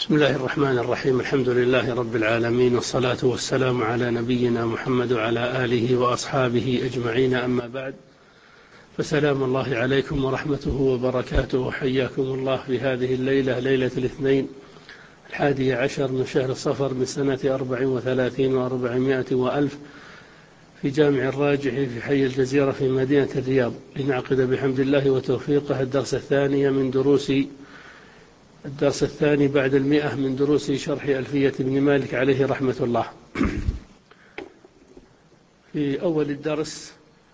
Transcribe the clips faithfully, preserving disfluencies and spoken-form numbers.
بسم الله الرحمن الرحيم. الحمد لله رب العالمين، والصلاة والسلام على نبينا محمد وعلى آله وأصحابه أجمعين، أما بعد، فسلام الله عليكم ورحمته وبركاته، وحياكم الله في هذه الليلة، ليلة الاثنين الحادي عشر من شهر صفر من سنة أربع وثلاثين وأربعمائة وألف في جامع الراجح في حي الجزيرة في مدينة الرياض، لنعقد بحمد الله وتوفيقه الدرس الثاني من دروس الدرس الثاني بعد المئة من دروس شرح ألفية ابن مالك عليه رحمة الله. في أول الدرس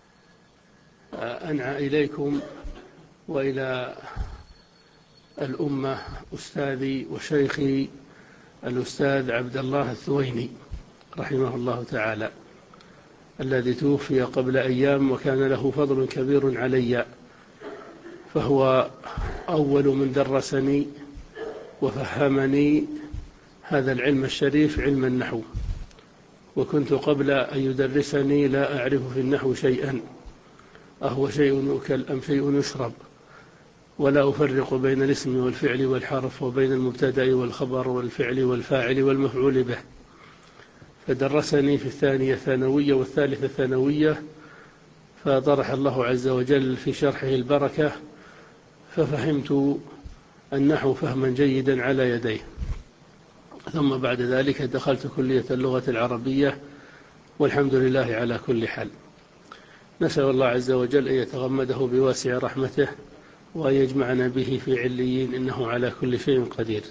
أنعى إليكم وإلى الأمة أستاذي وشيخي الأستاذ عبد الله الثويني رحمه الله تعالى، الذي توفي قبل أيام وكان له فضل كبير علي، فهو أول من درسني وفهمني هذا العلم الشريف، علم النحو، وكنت قبل أن يدرسني لا أعرف في النحو شيئا، أهو شيء أكل أم شيء يشرب، ولا أفرق بين الاسم والفعل والحرف وبين المبتدأ والخبر والفعل والفاعل والمفعول به، فدرسني في الثانية ثانوية والثالثة ثانوية، فطرح الله عز وجل في شرحه البركة، ففهمت النحو فهما جيدا على يديه. ثم بعد ذلك دخلت كلية اللغة العربية، والحمد لله على كل حال. نسأل الله عز وجل أن يتغمده بواسع رحمته وأن يجمعنا به في عليين، إنه على كل شيء قدير.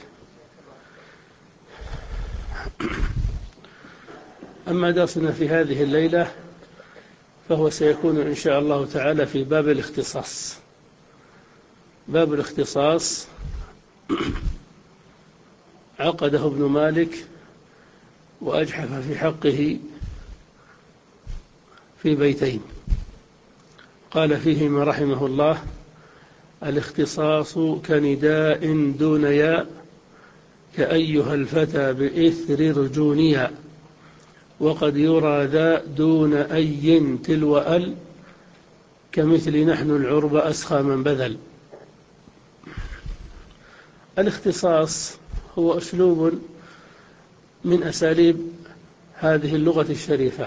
أما درسنا في هذه الليلة فهو سيكون إن شاء الله تعالى في باب الاختصاص. باب الاختصاص عقده ابن مالك وأجحف في حقه في بيتين، قال فيهما رحمه الله: الاختصاص كنداء دون ياء، كأيها الفتى بإثر رجونيا، وقد يرى ذا دون أي تلو أل، كمثل نحن العرب أسخى من بذل. الاختصاص هو أسلوب من أساليب هذه اللغة الشريفة،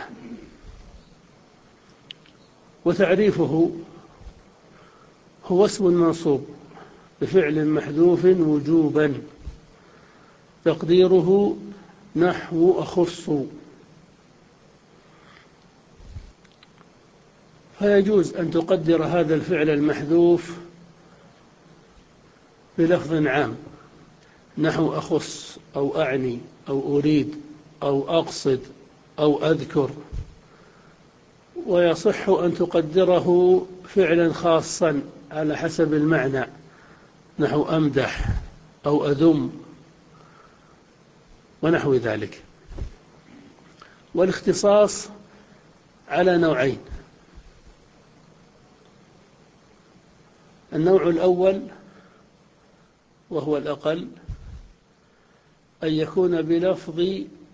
وتعريفه هو اسم منصوب بفعل محذوف وجوبا، تقديره نحو أخص، فيجوز أن تقدر هذا الفعل المحذوف بلفظ عام نحو أخص أو أعني أو أريد أو أقصد أو أذكر، ويصح أن تقدره فعلا خاصا على حسب المعنى نحو أمدح أو أذم ونحو ذلك. والاختصاص على نوعين: النوع الأول وهو الأقل أن يكون بلفظ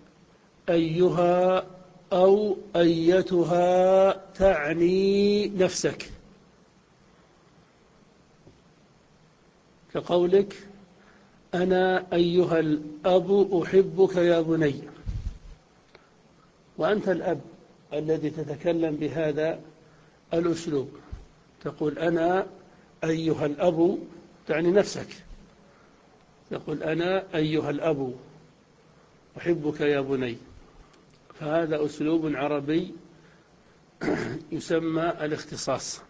أيها أو أيتها تعني نفسك، كقولك: أنا أيها الأب أحبك يا بني، وأنت الأب الذي تتكلم بهذا الأسلوب، تقول: أنا أيها الأب، تعني نفسك، تقول: أنا أيها الأب أحبك يا بني، فهذا أسلوب عربي يسمى الاختصاص.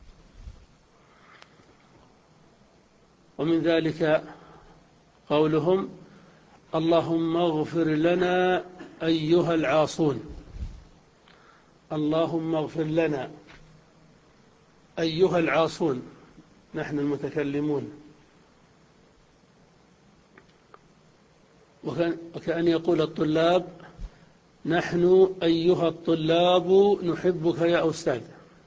ومن ذلك قولهم: اللهم اغفر لنا أيها العاصون، اللهم اغفر لنا أيها العاصون، نحن المتكلمون. وكأن يقول الطلاب: نحن أيها الطلاب نحبك يا أستاذ.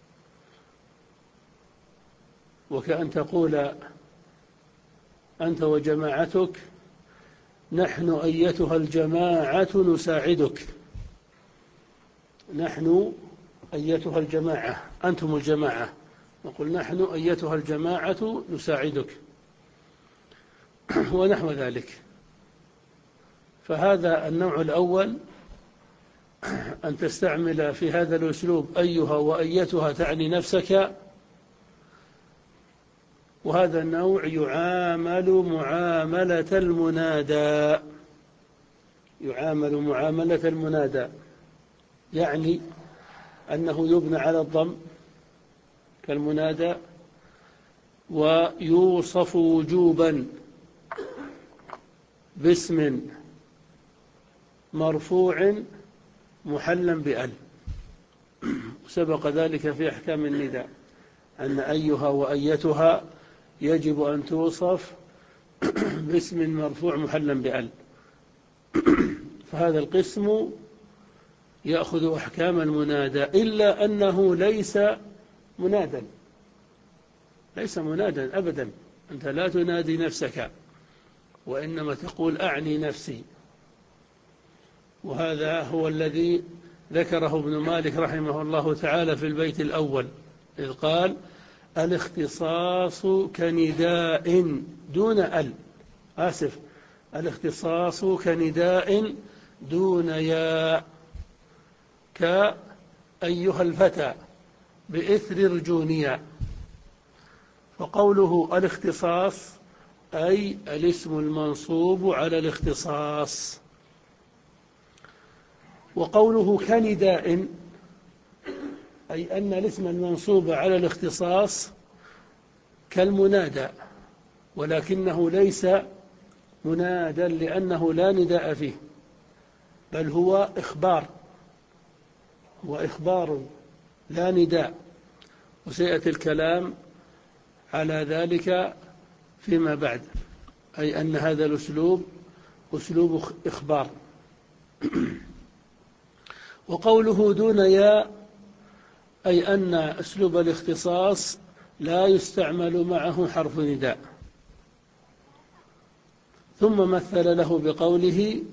وكأن تقول أنت وجماعتك: نحن أيتها الجماعة نساعدك. نحن أيتها الجماعة، أنتم الجماعة، نقول: نحن أيتها الجماعة نساعدك ونحو ذلك. فهذا النوع الأول، أن تستعمل في هذا الأسلوب أيها وأيتها تعني نفسك، وهذا النوع يعامل معاملة المنادى، يعامل معاملة المنادى، يعني أنه يبنى على الضم كالمنادى، ويوصف وجوبا باسم مرفوع محلا بأل. سبق ذلك في أحكام النداء أن أيها وأيتها يجب أن توصف باسم مرفوع محلا بأل. فهذا القسم يأخذ أحكام المنادى، إلا أنه ليس منادا، ليس منادا أبدا. أنت لا تنادي نفسك، وإنما تقول أعني نفسي. وهذا هو الذي ذكره ابن مالك رحمه الله تعالى في البيت الأول، إذ قال: الاختصاص كنداء دون ال آسف الاختصاص كنداء دون ياء، كأيها الفتى بإثر رجونيا. فقوله الاختصاص أي الاسم المنصوب على الاختصاص. وقوله كنداء أي أن الاسم المنصوب على الاختصاص كالمنادى، ولكنه ليس منادا لأنه لا نداء فيه، بل هو إخبار، هو إخبار لا نداء. وسيأتي الكلام على ذلك فيما بعد، أي أن هذا الأسلوب أسلوب إخبار. وقوله دون ياء أي أن أسلوب الاختصاص لا يستعمل معه حرف نداء. ثم مثل له بقوله: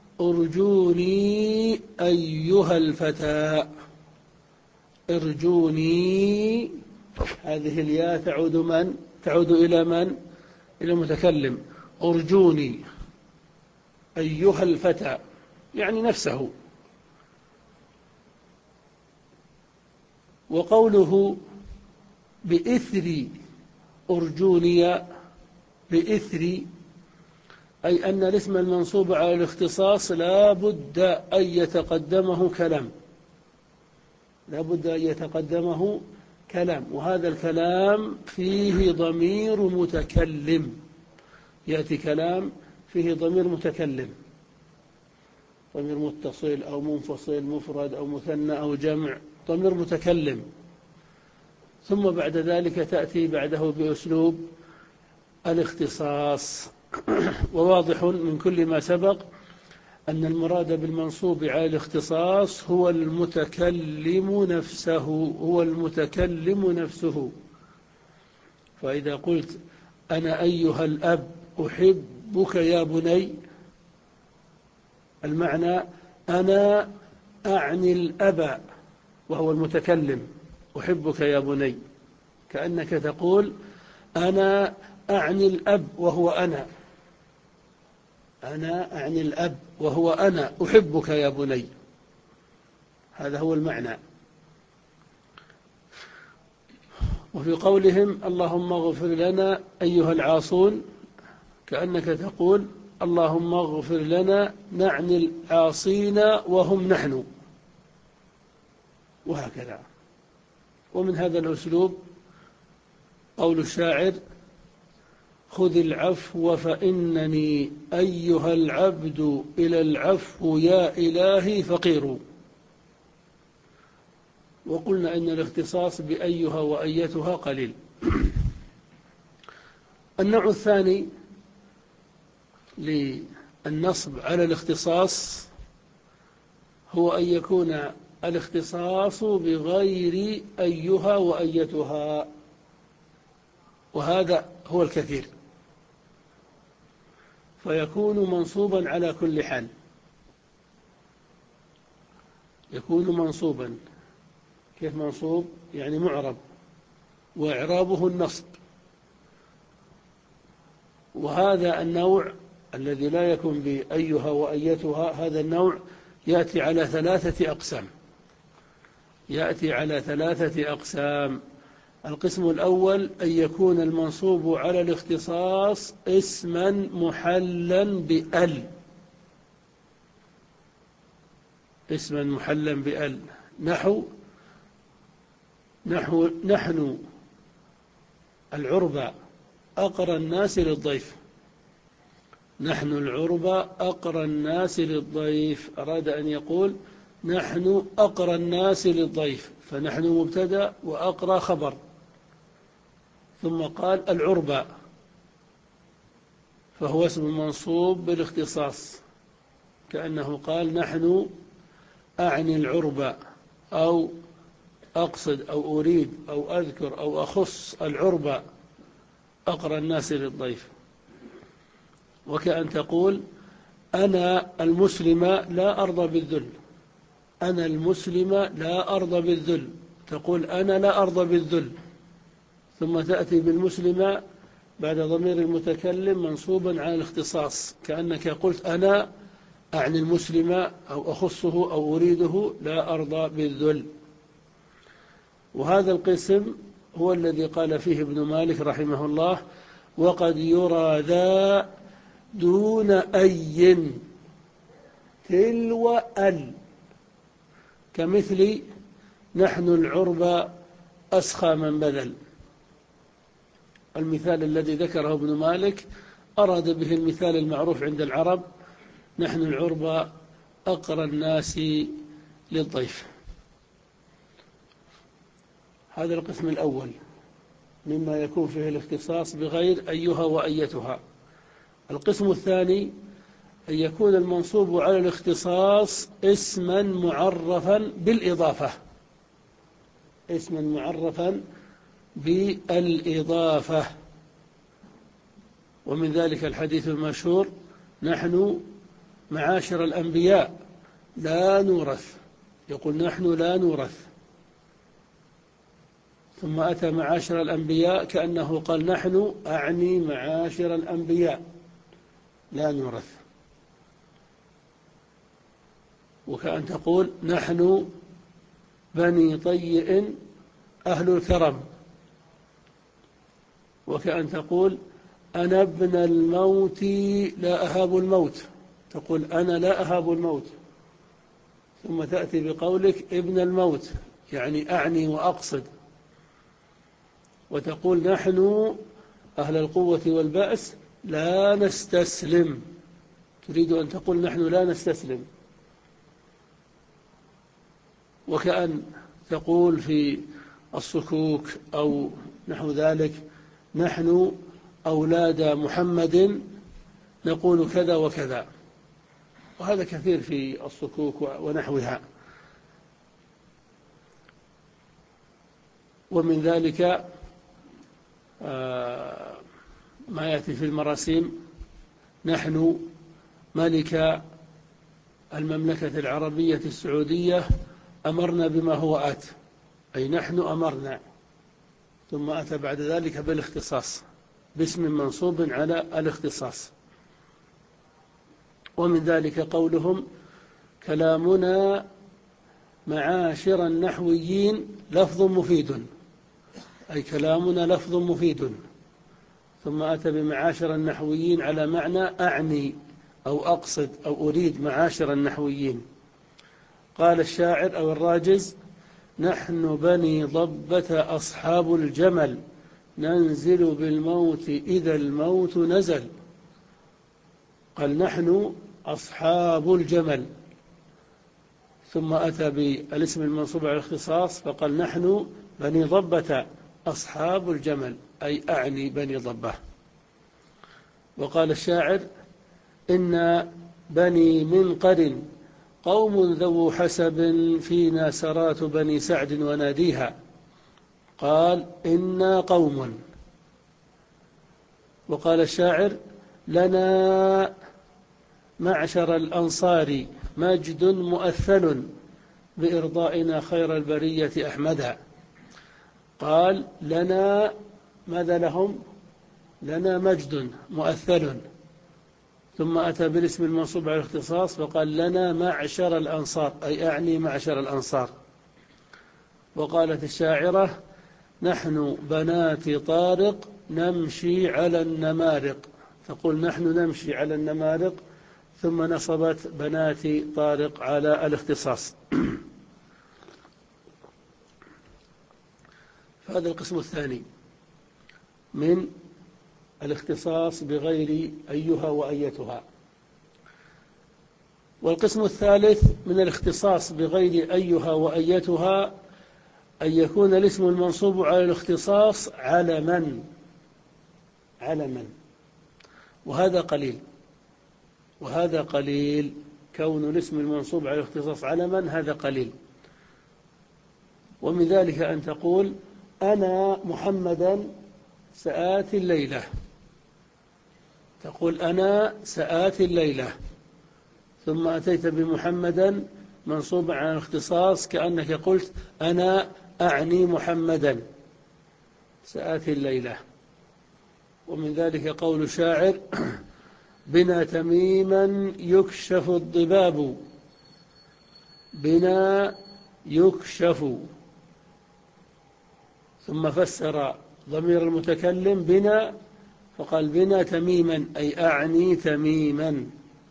ارجوني أيها الفتى. ارجوني، هذه الياء تعود من؟ تعود إلى من؟ إلى المتكلم. ارجوني أيها الفتى يعني نفسه. وقوله بإثر أرجوني، بإثر أي أن الاسم المنصوب على الاختصاص لا بد أن يتقدمه كلام، لا بد أن يتقدمه كلام، وهذا الكلام فيه ضمير متكلم. يأتي كلام فيه ضمير متكلم، ضمير متصل أو منفصل، مفرد أو مثنى أو جمع، ضمير متكلم. ثم بعد ذلك تأتي بعده بأسلوب الاختصاص. وواضح من كل ما سبق أن المراد بالمنصوب على الاختصاص هو المتكلم نفسه، هو المتكلم نفسه. فإذا قلت: أنا أيها الأب أحبك يا بني، المعنى أنا أعني الأب وهو المتكلم، أحبك يا بني، كأنك تقول: أنا أعني الأب وهو أنا، أنا أعني الأب وهو أنا أحبك يا بني، هذا هو المعنى. وفي قولهم: اللهم اغفر لنا أيها العاصون، كأنك تقول: اللهم اغفر لنا نعني العاصين وهم نحن، وهكذا. ومن هذا الأسلوب قول الشاعر: خذ العفو فإنني أيها العبد إلى العفو يا إلهي فقير. وقلنا إن الاختصاص بأيها وأيتها قليل. النوع الثاني للنصب على الاختصاص هو أن يكون الاختصاص بغير أيها وأيتها، وهذا هو الكثير، فيكون منصوبا على كل حال، يكون منصوبا. كيف منصوب؟ يعني معرب، وإعرابه النصب. وهذا النوع الذي لا يكون بأيها وأيتها، هذا النوع يأتي على ثلاثة أقسام يأتي على ثلاثة أقسام. القسم الأول أن يكون المنصوب على الاختصاص اسما محلا بأل اسما محلا بأل نحو نحو نحن العربة أقرى الناس للضيف نحن العربة أقرى الناس للضيف أراد أن يقول نحن أقرى الناس للضيف، فنحن مبتدأ وأقرى خبر، ثم قال العربة، فهو اسم منصوب بالاختصاص، كأنه قال نحن أعني العربة، أو أقصد أو أريد أو أذكر أو أخص العربة أقرى الناس للضيف. وكأن تقول أنا المسلمة لا أرضى بالذل أنا المسلمة لا أرضى بالذل تقول أنا لا أرضى بالذل، ثم تأتي بالمسلمة بعد ضمير المتكلم منصوبا على الاختصاص، كأنك قلت أنا أعني المسلمة أو أخصه أو أريده لا أرضى بالذل. وهذا القسم هو الذي قال فيه ابن مالك رحمه الله وقد يرى ذا دون أي تلو أل، كمثل نحن العربة أسخى من بذل. المثال الذي ذكره ابن مالك أراد به المثال المعروف عند العرب، نحن العربة أقرى الناس للضيف. هذا القسم الأول مما يكون فيه الاختصاص بغير أيها وأيتها. القسم الثاني أن يكون المنصوب على الاختصاص اسما معرفا بالإضافة اسما معرفا بالإضافة ومن ذلك الحديث المشهور نحن معاشر الأنبياء لا نورث، يقول نحن لا نورث، ثم أتى معاشر الأنبياء كأنه قال نحن أعني معاشر الأنبياء لا نورث. وكأن تقول نحن بني طيء أهل الكرم، وكأن تقول أنا ابن الموت لا أهاب الموت، تقول أنا لا أهاب الموت، ثم تأتي بقولك ابن الموت يعني أعني وأقصد، وتقول نحن أهل القوة والبأس لا نستسلم، تريد أن تقول نحن لا نستسلم. وكأن تقول في الصكوك أو نحو ذلك نحن أولاد محمد نقول كذا وكذا، وهذا كثير في الصكوك ونحوها. ومن ذلك ما يأتي في المراسيم نحن ملك المملكة العربية السعودية أمرنا بما هو آت، أي نحن أمرنا، ثم أتى بعد ذلك بالاختصاص باسم منصوب على الاختصاص. ومن ذلك قولهم كلامنا معاشر النحويين لفظ مفيد، أي كلامنا لفظ مفيد، ثم أتى بمعاشر النحويين على معنى أعني أو أقصد أو أريد معاشر النحويين. قال الشاعر أو الراجز نحن بني ضبة أصحاب الجمل ننزل بالموت إذا الموت نزل، قال نحن أصحاب الجمل، ثم أتى بالاسم المنصوب على الاختصاص فقال نحن بني ضبة أصحاب الجمل، أي أعني بني ضبة. وقال الشاعر إن بني منقر قوم ذو حسب فينا سرات بني سعد وناديها، قال إنا قوم. وقال الشاعر لنا معشر الأنصار مجد مؤثل بإرضائنا خير البرية أحمدا، قال لنا ماذا لهم؟ لنا مجد مؤثل، ثم أتى بالاسم المنصوب على الاختصاص فقال لنا معشر الأنصار، أي أعني معشر الأنصار. وقالت الشاعرة نحن بنات طارق نمشي على النمارق، تقول نحن نمشي على النمارق، ثم نصبت بنات طارق على الاختصاص. هذا القسم الثاني من الاختصاص بغير أيها وأيتها. والقسم الثالث من الاختصاص بغير أيها وأيتها أن يكون الاسم المنصوب على الاختصاص علما، علما، وهذا قليل، وهذا قليل، كون الاسم المنصوب على الاختصاص علما هذا قليل. ومن ذلك أن تقول أنا محمدا سآتي الليلة، تقول أنا سآتي الليلة، ثم أتيت بمحمدا منصوبا على الاختصاص كأنك قلت أنا أعني محمدا سآتي الليلة. ومن ذلك قول شاعر بنا تميما يكشف الضباب، بنا يكشف، ثم فسر ضمير المتكلم بنا فقال بنا تميما أي أعني تميما.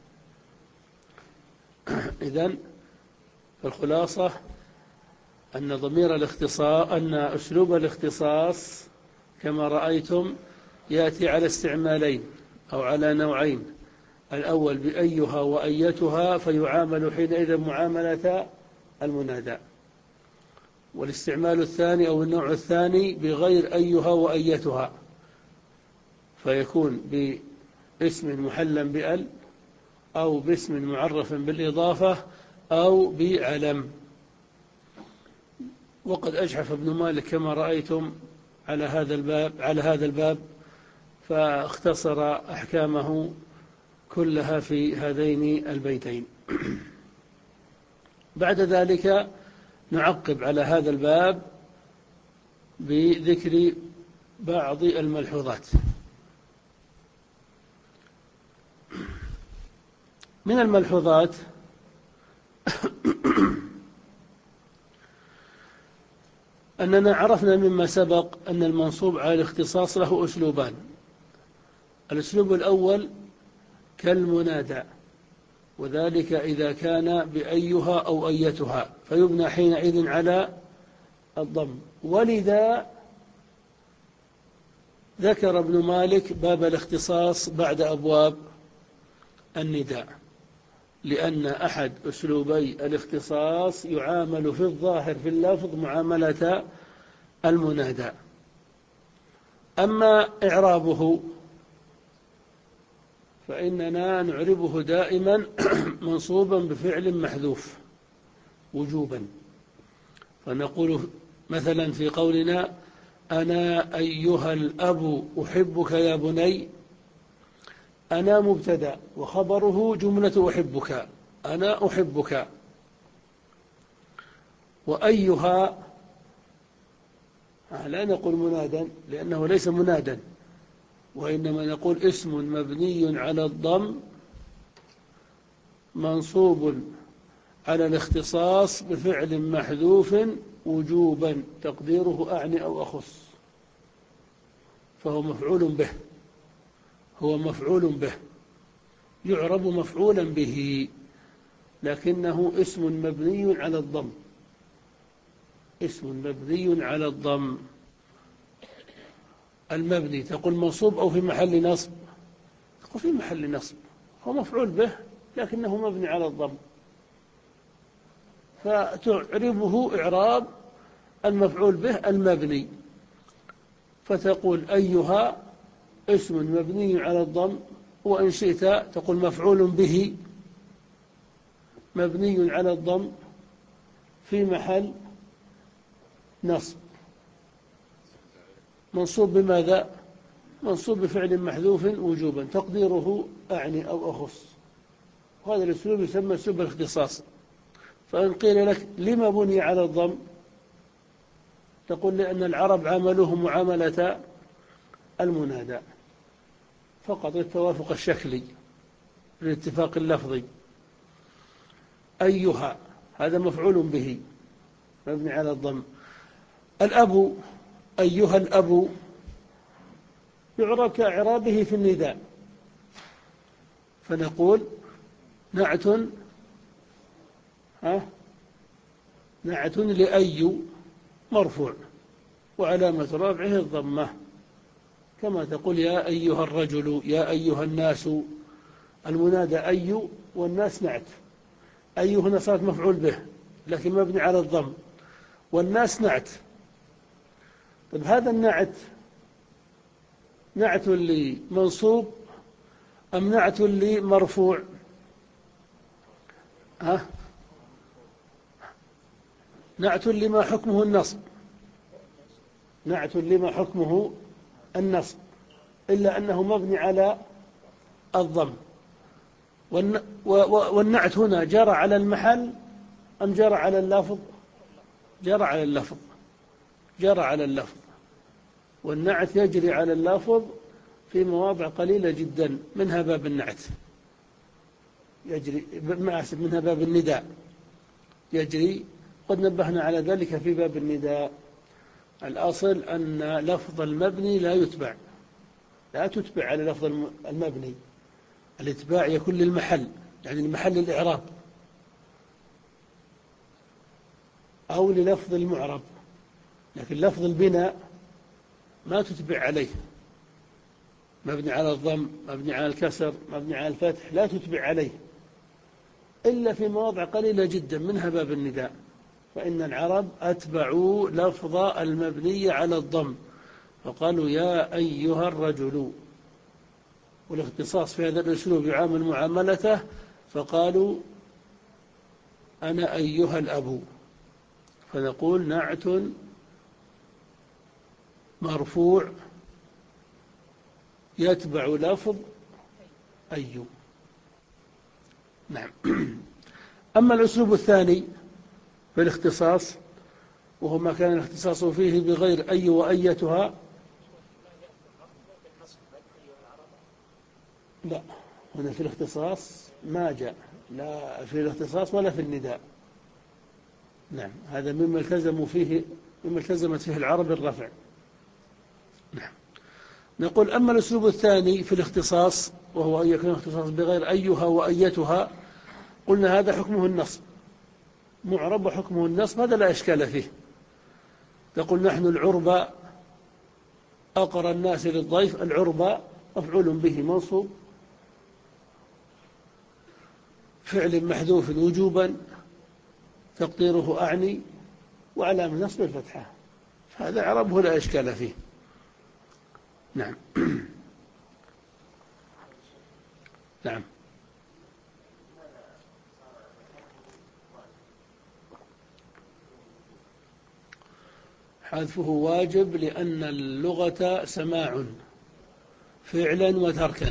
إذن فالخلاصة أن ضمير الاختصاص أن أسلوب الاختصاص كما رأيتم يأتي على استعمالين أو على نوعين. الأول بأيها وأيتها فيعامل حينئذ معاملة المنادى، والاستعمال الثاني أو النوع الثاني بغير أيها وأيتها فيكون باسم محلا بأل أو باسم معرف بالإضافة أو بعلم. وقد أجحف ابن مالك كما رأيتم على هذا الباب على هذا الباب فاختصر أحكامه كلها في هذين البيتين. بعد ذلك نعقب على هذا الباب بذكر بعض الملحوظات. من الملحوظات أننا عرفنا مما سبق أن المنصوب على الاختصاص له أسلوبان. الأسلوب الأول كالمنادى، وذلك إذا كان بأيها أو أيتها فيبنى حينئذ على الضم. ولذا ذكر ابن مالك باب الاختصاص بعد أبواب النداء، لأن أحد أسلوبي الاختصاص يعامل في الظاهر في اللفظ معاملة المنادى. أما إعرابه فإننا نعربه دائما منصوبا بفعل محذوف وجوبا، فنقول مثلا في قولنا أنا أيها الأب أحبك يا بني، أنا مبتدأ وخبره جملة أحبك، أنا أحبك. وأيها لا نقول منادا لأنه ليس منادا، وإنما نقول اسم مبني على الضم منصوب على الاختصاص بفعل محذوف وجوبا تقديره أعني أو أخص، فهو مفعول به، هو مفعول به يعرب مفعولا به، لكنه اسم مبني على الضم، اسم مبني على الضم. المبني تقول منصوب أو في محل نصب، تقول في محل نصب، هو مفعول به لكنه مبني على الضم، فتعربه إعراب المفعول به المبني، فتقول أيها اسم مبني على الضم، وإن شئت تقول مفعول به مبني على الضم في محل نصب، منصوب بماذا؟ منصوب بفعل محذوف وجوبا تقديره أعني أو أخص. وهذا الأسلوب يسمى أسلوب الاختصاص. فإن قيل لك لما بني على الضم تقول لأن العرب عاملوه معاملة المنادى فقط التوافق الشكلي، بالاتفاق اللفظي. أيها هذا مفعول به مبني على الضم. الأب، أيها الأب، يعرب كإعرابه في النداء، فنقول نعت ها نعت لأي مرفوع وعلامة رفعه الضمة، كما تقول يا أيها الرجل، يا أيها الناس. المنادى أي والناس نعت. أي هنا صارت مفعول به لكن مبني على الضم، والناس نعت. طيب هذا النعت نعت لمنصوب أم نعت لمرفوع؟ ها نعت لما حكمه النصب، نعت لما حكمه النصب، إلا أنه مبني على الضم. والنعت هنا جرى على المحل أم جرى على اللفظ؟ جرى على اللفظ، جرى على اللفظ. والنعت يجري على اللفظ في مواضع قليلة جدا، منها باب النعت يجري، ما أسف، منها باب النداء يجري. قد نبهنا على ذلك في باب النداء. الأصل أن لفظ المبني لا يتبع، لا تتبع على لفظ المبني. الاتباع يكون للمحل، يعني المحل الإعراب، أو للفظ المعرب، لكن لفظ البناء ما تتبع عليه. مبني على الضم، مبني على الكسر، مبني على الفتح، لا تتبع عليه إلا في مواضع قليلة جدا، منها باب النداء. فإن العرب أتبعوا لفظ المبني على الضم فقالوا يا أيها الرجل، والاختصاص في هذا الأسلوب يعامل معاملته، فقالوا أنا أيها الأب، فنقول نعت مرفوع يتبع لفظ أي. نعم. أما الأسلوب الثاني في الاختصاص، وهو ما كان الاختصاص فيه بغير أي وأيتها. لا، هنا في الاختصاص ما جاء، لا في الاختصاص ولا في النداء. نعم، هذا مما التزموا فيه، مما التزمت فيه العرب الرفع. نعم. نقول أما الأسلوب الثاني في الاختصاص، وهو أن يكون اختصاص بغير أيها وأيتها، قلنا هذا حكمه النصب، معرب وحكمه النصب، هذا لا إشكال فيه. تقول نحن العربة أقرى الناس للضيف. العربة مفعول به منصوب، فعل محذوف وجوبا تقديره أعني، وعلامة نصب الفتحة، هذا عربه لا إشكال فيه. نعم. نعم. حذفه واجب لأن اللغة سماع فعلا وتركا،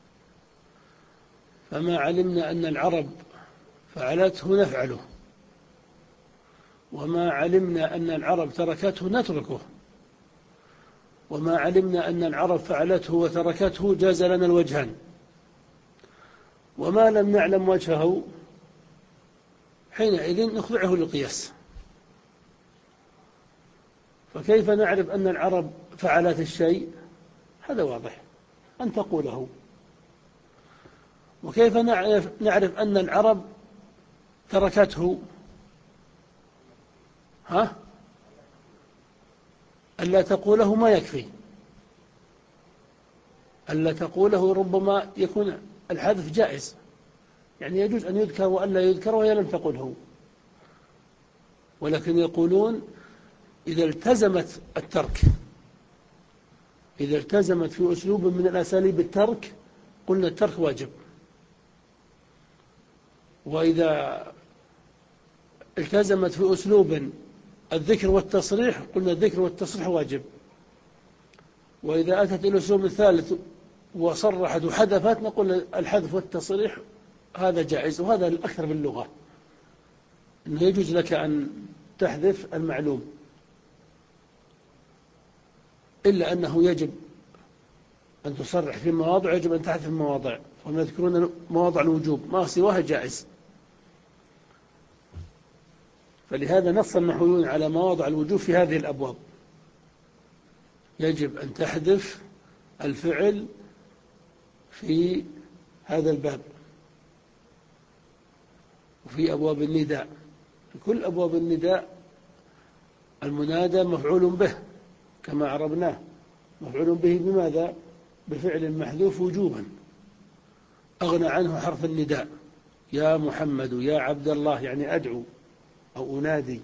فما علمنا أن العرب فعلته نفعله، وما علمنا أن العرب تركته نتركه، وما علمنا أن العرب فعلته وتركته جاز لنا الوجهان، وما لم نعلم وجهه حينئذ نخضعه للقياس. فكيف نعرف أن العرب فعلت الشيء؟ هذا واضح أن تقوله. وكيف نعرف, نعرف أن العرب تركته؟ ها؟ ألا تقوله ما يكفي، ألا تقوله ربما يكون الحذف جائز، يعني يجوز أن يذكر وألا يذكر وهي لم تقله، ولكن يقولون إذا التزمت الترك، إذا التزمت في أسلوب من الأساليب الترك قلنا الترك واجب، وإذا التزمت في أسلوب الذكر والتصريح قلنا الذكر والتصريح واجب، وإذا أتت الأسلوب الثالث وصرحت وحذفت نقول الحذف والتصريح هذا جائز، وهذا الأكثر باللغة أنه يجوز لك أن تحذف المعلوم، إلا أنه يجب أن تصرح في مواضع، يجب أن تحذف في مواضع. وهم يذكرون مواضع الوجوب، ما سواها جائز. فلهذا نص النحويون على مواضع الوجوب في هذه الأبواب. يجب أن تحذف الفعل في هذا الباب وفي أبواب النداء. في كل أبواب النداء المنادى مفعول به كما عربناه، مفعول به بماذا؟ بفعل محذوف وجوبا أغنى عنه حرف النداء، يا محمد يا عبد الله، يعني أدعو أو أنادي.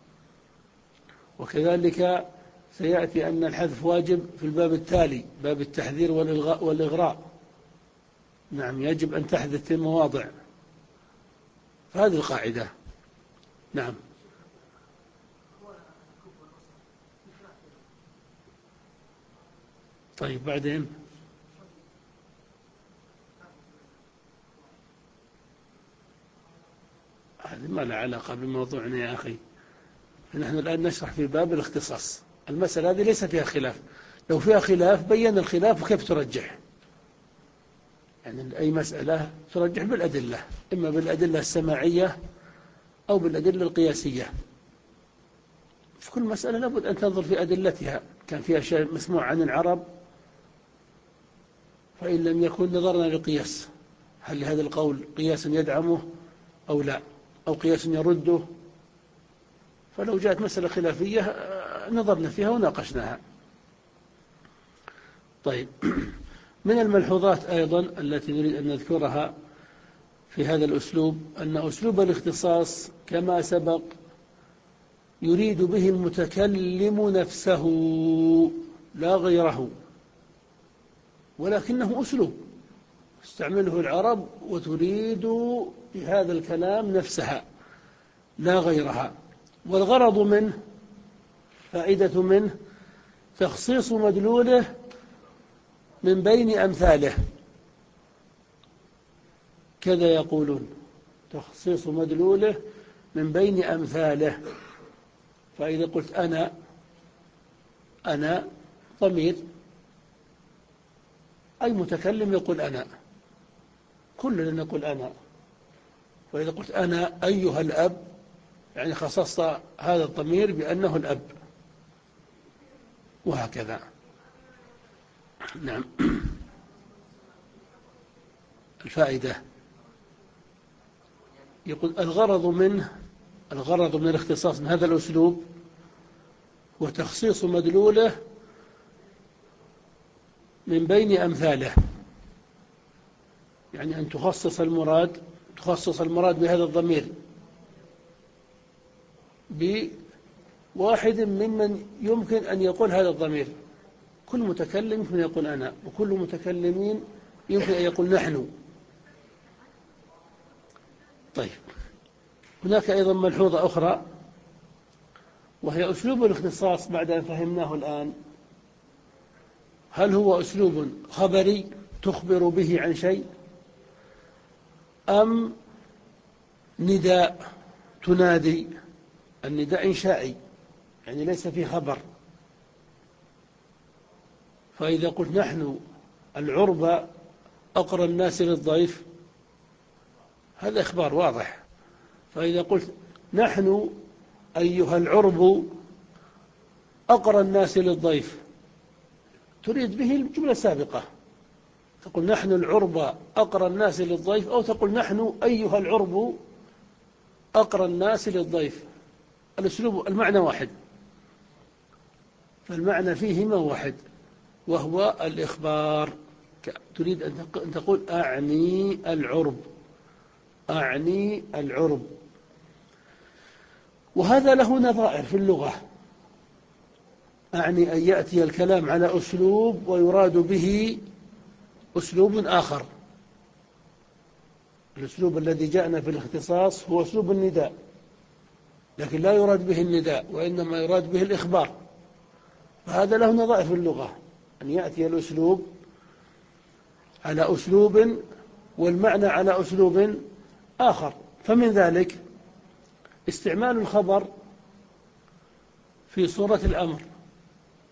وكذلك سيأتي أن الحذف واجب في الباب التالي، باب التحذير والإلغاء والإغراء. نعم، يجب أن تحذف في مواضع، فهذه القاعدة. نعم. طيب بعدين هذه ما لها علاقة بموضوعنا يا أخي، نحن الآن نشرح في باب الاختصاص. المسألة هذه ليس فيها خلاف، لو فيها خلاف بين الخلاف وكيف ترجح. يعني أي مسألة ترجح بالأدلة، إما بالأدلة السماعية أو بالأدلة القياسية. في كل مسألة لابد أن تنظر في أدلتها، كان فيها شيء مسموع عن العرب فإن لم يكن نظرنا للقياس، هل لهذا القول قياس يدعمه أو لا، أو قياس يرده. فلو جاءت مسألة خلافية نظرنا فيها وناقشناها. طيب، من الملحوظات أيضا التي نريد أن نذكرها في هذا الأسلوب أن أسلوب الاختصاص كما سبق يريد به المتكلم نفسه لا غيره، ولكنه أسلوب استعمله العرب وتريد بهذا الكلام نفسها لا غيرها. والغرض منه، فائدة منه، تخصيص مدلوله من بين أمثاله، كذا يقولون، تخصيص مدلوله من بين أمثاله. فإذا قلت أنا، أنا ضمير، أي متكلم يقول أنا، كلنا نقول أنا. وإذا قلت أنا أيها الأب، يعني خصصت هذا الضمير بأنه الأب، وهكذا. نعم. الفائدة يقول الغرض منه، الغرض من الاختصاص من هذا الأسلوب وتخصيص مدلوله من بين أمثاله، يعني أن تخصص المراد، تخصص المراد بهذا الضمير بواحد ممن يمكن أن يقول هذا الضمير. كل متكلم يمكن أن يقول أنا، وكل متكلمين يمكن أن يقول نحن. طيب، هناك أيضا ملحوظة أخرى، وهي أسلوب الاختصاص بعد أن فهمناه الآن. هل هو أسلوب خبري تخبر به عن شيء، أم نداء تنادي؟ النداء إنشائي يعني ليس فيه خبر. فإذا قلت نحن العربة أقرى الناس للضيف، هذا إخبار واضح. فإذا قلت نحن أيها العرب أقرى الناس للضيف، تريد به الجملة السابقة، تقول نحن العرب أقرى الناس للضيف، أو تقول نحن أيها العرب أقرى الناس للضيف. الأسلوب المعنى واحد، فالمعنى فيهما واحد، وهو الإخبار. تريد أن تقول أعني العرب، أعني العرب. وهذا له نظائر في اللغة. أعني أن يأتي الكلام على أسلوب ويراد به أسلوب آخر. الأسلوب الذي جاءنا في الاختصاص هو أسلوب النداء، لكن لا يراد به النداء، وإنما يراد به الإخبار. فهذا له نظائر في اللغة، أن يأتي الأسلوب على أسلوب والمعنى على أسلوب آخر. فمن ذلك استعمال الخبر في صورة الأمر،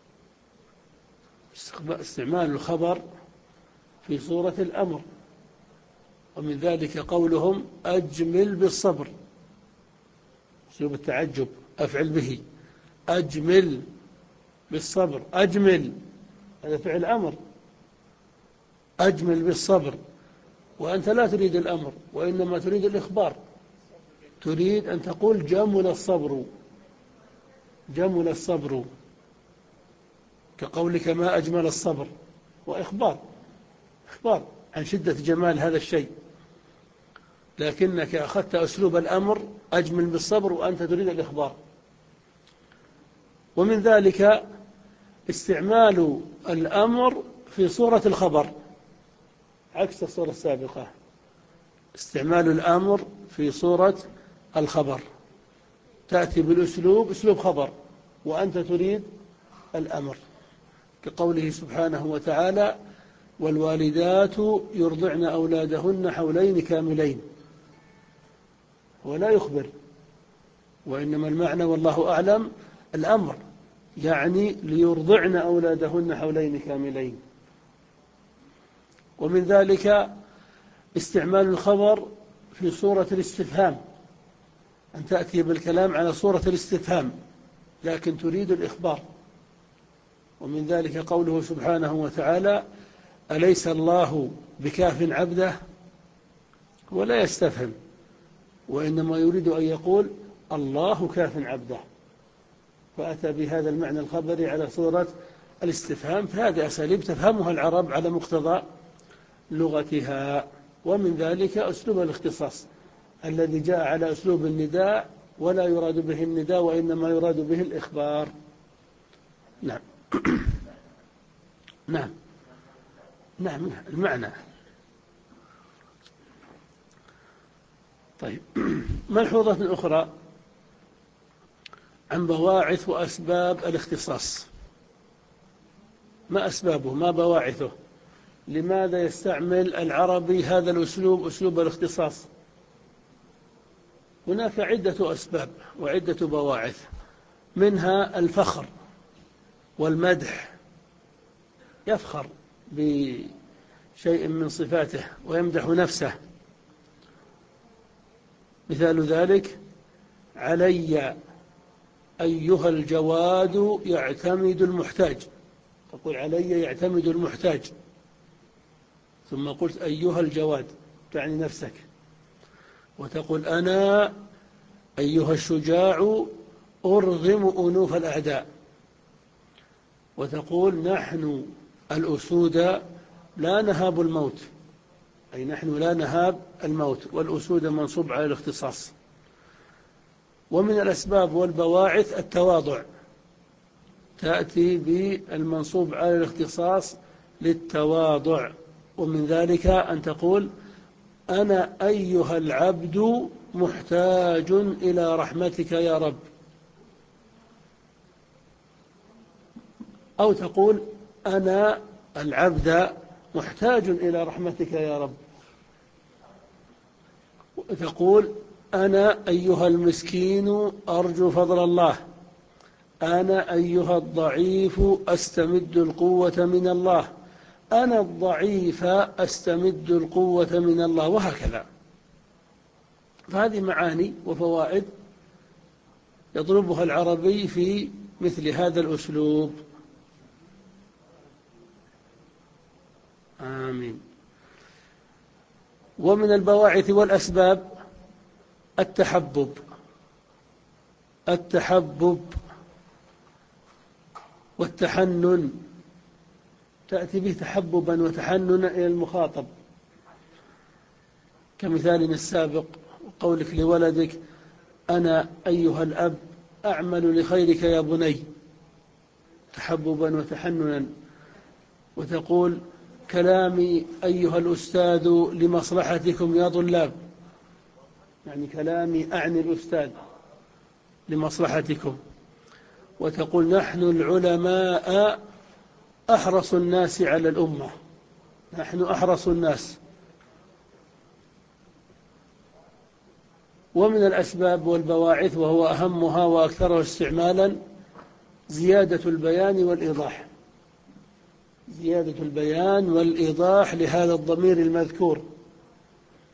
استعمال الخبر في صورة الأمر. ومن ذلك قولهم أجمل بالصبر، أسلوب التعجب، أفعل به، أجمل بالصبر، أجمل هذا فعل أمر، أجمل بالصبر، وأنت لا تريد الأمر وإنما تريد الإخبار، تريد أن تقول جمل الصبر، جمل الصبر، كقولك ما أجمل الصبر، وإخبار، إخبار عن شدة جمال هذا الشيء، لكنك أخذت أسلوب الأمر أجمل بالصبر وأنت تريد الإخبار. ومن ذلك استعمال الأمر في صورة الخبر عكس الصورة السابقة، استعمال الأمر في صورة الخبر، تأتي بالأسلوب أسلوب خبر وأنت تريد الأمر، كقوله سبحانه وتعالى والوالدات يرضعن أولادهن حولين كاملين، ولا يخبر، وإنما المعنى والله أعلم الأمر، يعني ليرضعن أولادهن حولين كاملين. ومن ذلك استعمال الخبر في صورة الاستفهام، أن تأتي بالكلام على صورة الاستفهام لكن تريد الإخبار. ومن ذلك قوله سبحانه وتعالى أليس الله بكاف عبده، ولا يستفهم وإنما يريد أن يقول الله كاف عبده، فأتى بهذا المعنى الخبري على صورة الاستفهام، فهذه أساليب تفهمها العرب على مقتضى لغتها. ومن ذلك أسلوب الاختصاص الذي جاء على أسلوب النداء ولا يراد به النداء وإنما يراد به الإخبار. نعم نعم نعم المعنى. طيب، ملحوظة أخرى عن بواعث وأسباب الاختصاص. ما أسبابه؟ ما بواعثه؟ لماذا يستعمل العربي هذا الأسلوب أسلوب الاختصاص؟ هناك عدة أسباب وعدة بواعث، منها الفخر والمدح، يفخر بشيء من صفاته ويمدح نفسه. مثال ذلك علي أيها الجواد يعتمد المحتاج، تقول علي يعتمد المحتاج ثم قلت أيها الجواد تعني نفسك. وتقول أنا أيها الشجاع أرغم أنوف الأعداء. وتقول نحن الأسود لا نهاب الموت، أي نحن لا نهاب الموت، والأسود منصوب على الاختصاص. ومن الأسباب والبواعث التواضع، تأتي بالمنصوب على الاختصاص للتواضع. ومن ذلك أن تقول أنا أيها العبد محتاج إلى رحمتك يا رب، أو تقول أنا العبد محتاج إلى رحمتك يا رب، وتقول أنا أيها المسكين أرجو فضل الله، أنا أيها الضعيف أستمد القوة من الله، أنا الضعيف أستمد القوة من الله، وهكذا. فهذه معاني وفوائد يطلبها العربي في مثل هذا الأسلوب. آمين. ومن البواعث والأسباب التحبب، التحبب والتحنن، تأتي به تحببا وتحننا إلى المخاطب، كمثالنا السابق قولك لولدك أنا أيها الأب أعمل لخيرك يا بني، تحببا وتحننا. وتقول كلامي أيها الأستاذ لمصلحتكم يا طلاب، يعني كلامي أعني الأستاذ لمصلحتكم. وتقول نحن العلماء أحرص الناس على الأمة، نحن أحرص الناس. ومن الأسباب والبواعث وهو أهمها وأكثرها استعمالا زيادة البيان والإيضاح، زيادة البيان والإيضاح لهذا الضمير المذكور،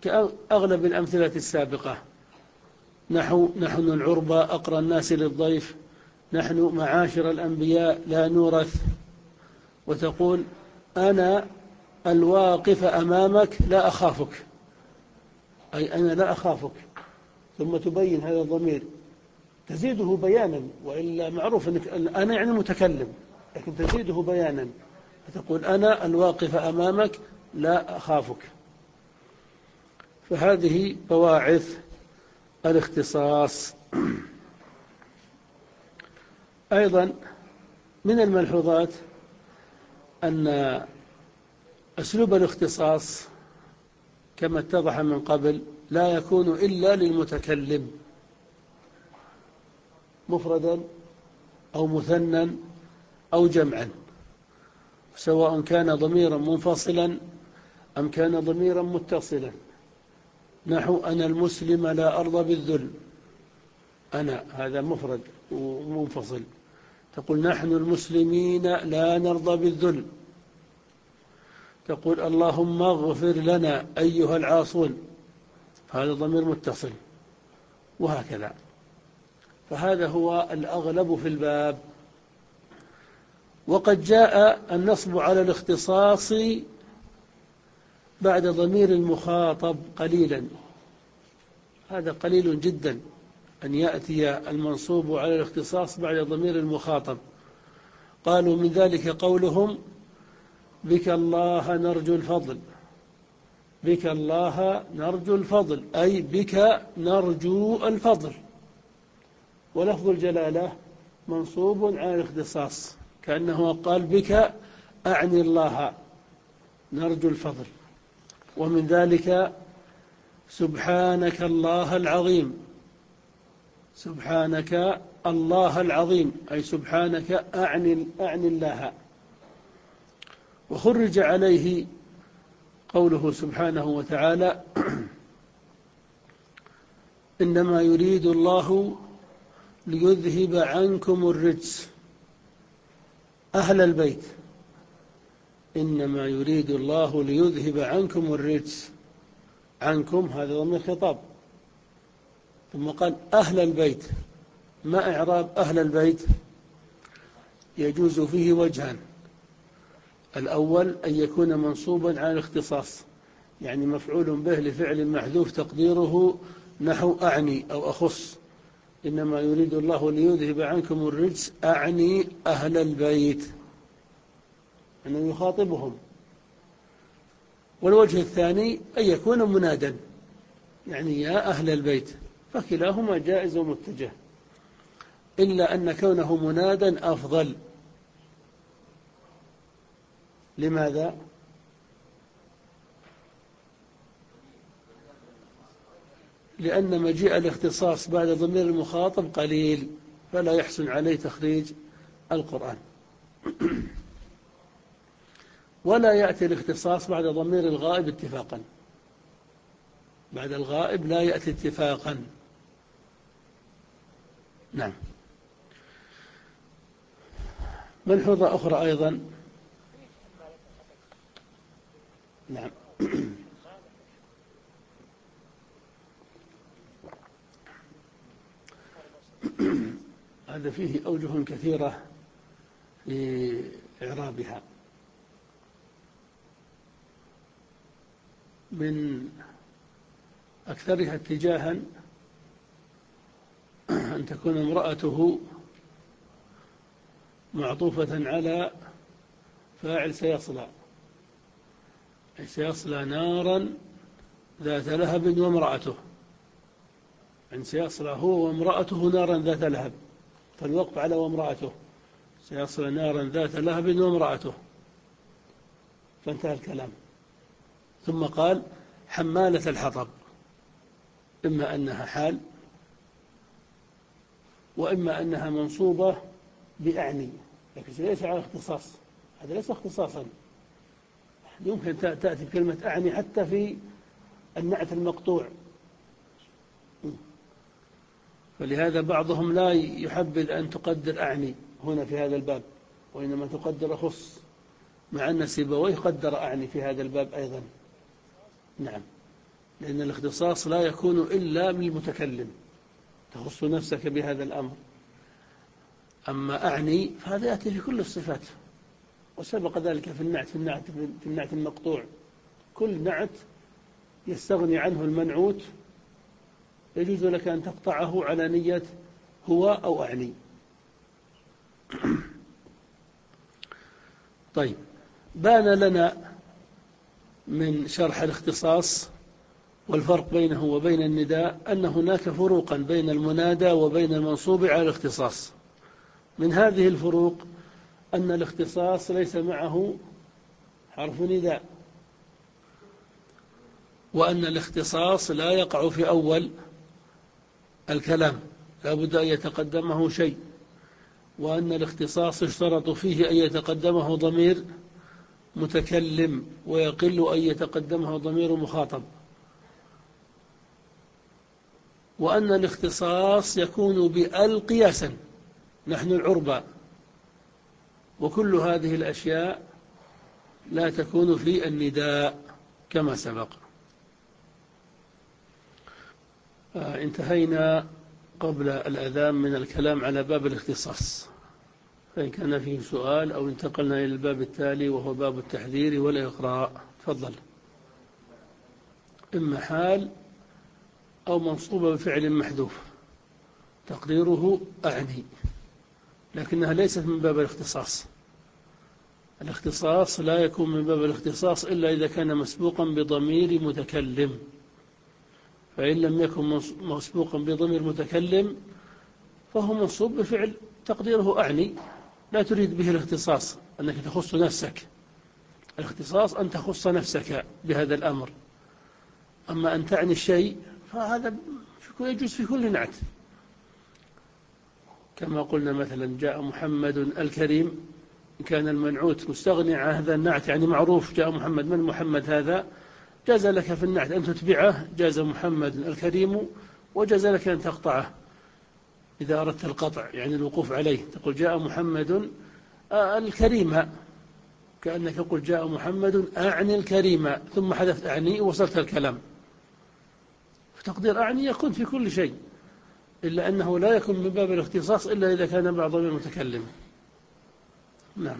كأغلب الأمثلة السابقة، نحو نحن العربى أقرى الناس للضيف، نحن معاشر الأنبياء لا نورث. وتقول أنا الواقف أمامك لا أخافك، أي أنا لا أخافك، ثم تبين هذا الضمير تزيده بيانا، وإلا معروف أنك أنا يعني متكلم، لكن تزيده بيانا فتقول أنا الواقف أمامك لا أخافك. فهذه بواعث الاختصاص. أيضا من الملحوظات أن أسلوب الاختصاص كما اتضح من قبل لا يكون إلا للمتكلم، مفردا أو مثنى أو جمعا، سواء كان ضميرا منفصلا أم كان ضميرا متصلا. نحو أنا المسلم لا أرضى بالذل، أنا هذا مفرد ومنفصل، تقول نحن المسلمين لا نرضى بالذل. تقول اللهم اغفر لنا أيها العاصون، هذا ضمير متصل، وهكذا. فهذا هو الأغلب في الباب. وقد جاء النصب على الاختصاص بعد ضمير المخاطب قليلا، هذا قليل جدا أن يأتي المنصوب على الاختصاص بعد ضمير المخاطب. قالوا من ذلك قولهم بك الله نرجو الفضل، بك الله نرجو الفضل أي بك نرجو الفضل. ولفظ الجلالة منصوب على الاختصاص، كأنه قال بك أعني الله نرجو الفضل. ومن ذلك سبحانك الله العظيم، سبحانك الله العظيم أي سبحانك أعني, أعني الله. وخرج عليه قوله سبحانه وتعالى إنما يريد الله ليذهب عنكم الرجس أهل البيت، إنما يريد الله ليذهب عنكم الرجس، عنكم هذا ضمير خطاب، ثم قال أهل البيت. ما إعراب أهل البيت؟ يجوز فيه وجهان، الأول أن يكون منصوبا على الاختصاص، يعني مفعول به لفعل محذوف تقديره نحو أعني أو أخص، إنما يريد الله ليذهب عنكم الرجس أعني أهل البيت، أنه يخاطبهم. والوجه الثاني أن يكون منادا، يعني يا أهل البيت، فكلاهما جائز ومتجه، إلا أن كونه منادا أفضل. لماذا؟ لأن مجيء الاختصاص بعد ضمير المخاطب قليل، فلا يحسن عليه تخريج القرآن. ولا يأتي الاختصاص بعد ضمير الغائب اتفاقا، بعد الغائب لا يأتي اتفاقا. نعم. ملحوظة أخرى أيضا، نعم هذا فيه أوجه كثيرة في إعرابها. من أكثرها اتجاها أن تكون امرأته معطوفة على فاعل سيصلى، أي سيصلى نارا ذات لهب وامرأته، أن سيصلى هو وامرأته نارا ذات لهب، فالوقف على وامرأته، سيصلى نارا ذات لهب وامرأته، فانتهى الكلام. ثم قال حمالة الحطب، إما أنها حال وإما أنها منصوبة بأعني، لكن ليس على اختصاص، هذا ليس اختصاصا. يمكن تأتي بكلمة أعني حتى في النعت المقطوع، فلهذا بعضهم لا يحبذ أن تقدر أعني هنا في هذا الباب، وإنما تقدر أخص، مع أن سيبويه قدر أعني في هذا الباب أيضا. نعم. لأن الاختصاص لا يكون إلا من المتكلم، تخص نفسك بهذا الأمر. أما أعني فهذا يأتي في كل الصفات، وسبق ذلك في النعت في النعت في النعت المقطوع. كل نعت يستغني عنه المنعوت يجوز لك أن تقطعه على نية هو أو أعني. طيب، بان لنا من شرح الاختصاص والفرق بينه وبين النداء أن هناك فروقا بين المنادى وبين المنصوب على الاختصاص. من هذه الفروق أن الاختصاص ليس معه حرف نداء، وأن الاختصاص لا يقع في أول الكلام، لا بد أن يتقدمه شيء، وأن الاختصاص يشترط فيه أن يتقدمه ضمير متكلم ويقل أن يتقدمه ضمير مخاطب، وأن الاختصاص يكون بأل قياسا نحن العربة، وكل هذه الأشياء لا تكون في النداء كما سبق. آه انتهينا قبل الأذان من الكلام على باب الاختصاص، فإن كان فيه سؤال أو انتقلنا إلى الباب التالي وهو باب التحذير والإقراء. تفضل. إما حال أو منصوبة بفعل محذوف تقديره أعني، لكنها ليست من باب الاختصاص. الاختصاص لا يكون من باب الاختصاص إلا إذا كان مسبوقا بضمير متكلم، فإن لم يكن مسبوقا بضمير متكلم فهو منصوب بفعل تقديره أعني، لا تريد به الاختصاص أنك تخص نفسك. الاختصاص أن تخص نفسك بهذا الأمر، أما أن تعني الشيء فهذا يجوز في كل نعت، كما قلنا مثلا جاء محمد الكريم، إن كان المنعوت مستغني عن هذا النعت، يعني معروف جاء محمد، من محمد هذا، جاز لك في النعت أن تتبعه، جاز محمد الكريم، وجاز لك أن تقطعه إذا أردت القطع، يعني الوقوف عليه، تقول جاء محمد الكريم، كأنك قل جاء محمد أعني الكريم، ثم حذفت أعني ووصلت الكلام. فتقدير أعني يكون في كل شيء، إلا أنه لا يكون من باب الاختصاص إلا إذا كان مع ضمير المتكلم. نعم.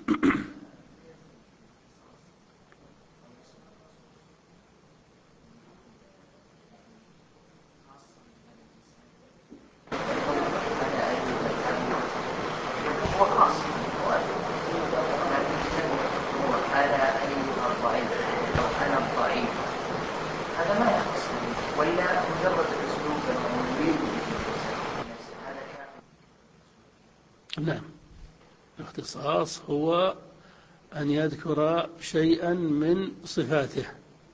نعم، الاختصاص هو أن يذكر شيئا من صفاته،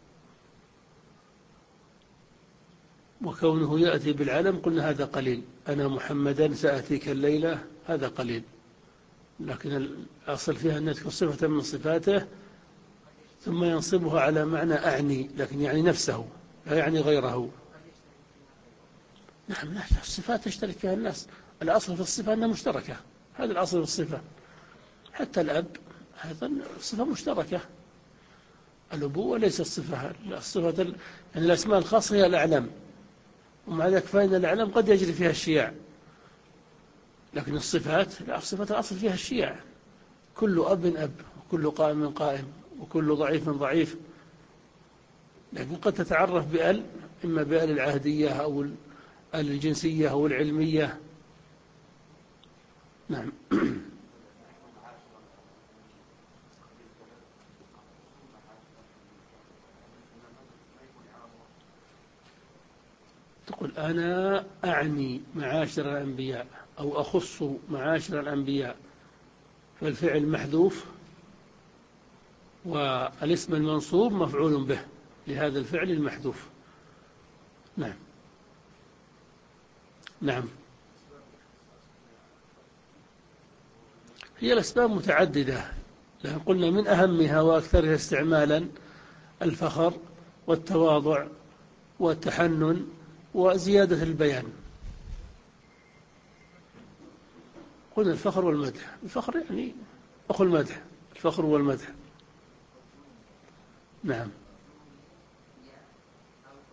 وكونه يأتي بالعلم قلنا هذا قليل، أنا محمدا سأتيك الليلة، هذا قليل، لكن الأصل فيها أن يذكر صفة من صفاته ثم ينصبها على معنى أعني، لكن يعني نفسه لا يعني غيره. نعم، الصفات تشترك فيها الناس، الأصل في الصفة أنها مشتركة، هذا الأصل في الصفة. حتى الأب هذا صفة مشتركة، الأبوة ليست صفة، الصفة يعني الأسماء الخاصة هي الأعلام، ومع ذلك فإن الأعلام قد يجري فيها الشياع، لكن الصفات لا، الصفات الأصل فيها الشياع، كل أب أب، وكل قائم قائم، وكل ضعيف ضعيف، لكن قد تتعرف بأل، إما بأل العهدية أو الأل الجنسية أو العلمية. نعم. تقول أنا أعني معاشر الأنبياء أو أخص معاشر الأنبياء، فالفعل محذوف والاسم المنصوب مفعول به لهذا الفعل المحذوف. نعم. نعم، هي الأسباب متعددة، لأن قلنا من أهمها وأكثرها استعمالا الفخر والتواضع والتحنن وزيادة البيان. قلنا الفخر والمدح، الفخر يعني أخو المدح، الفخر والمدح. نعم.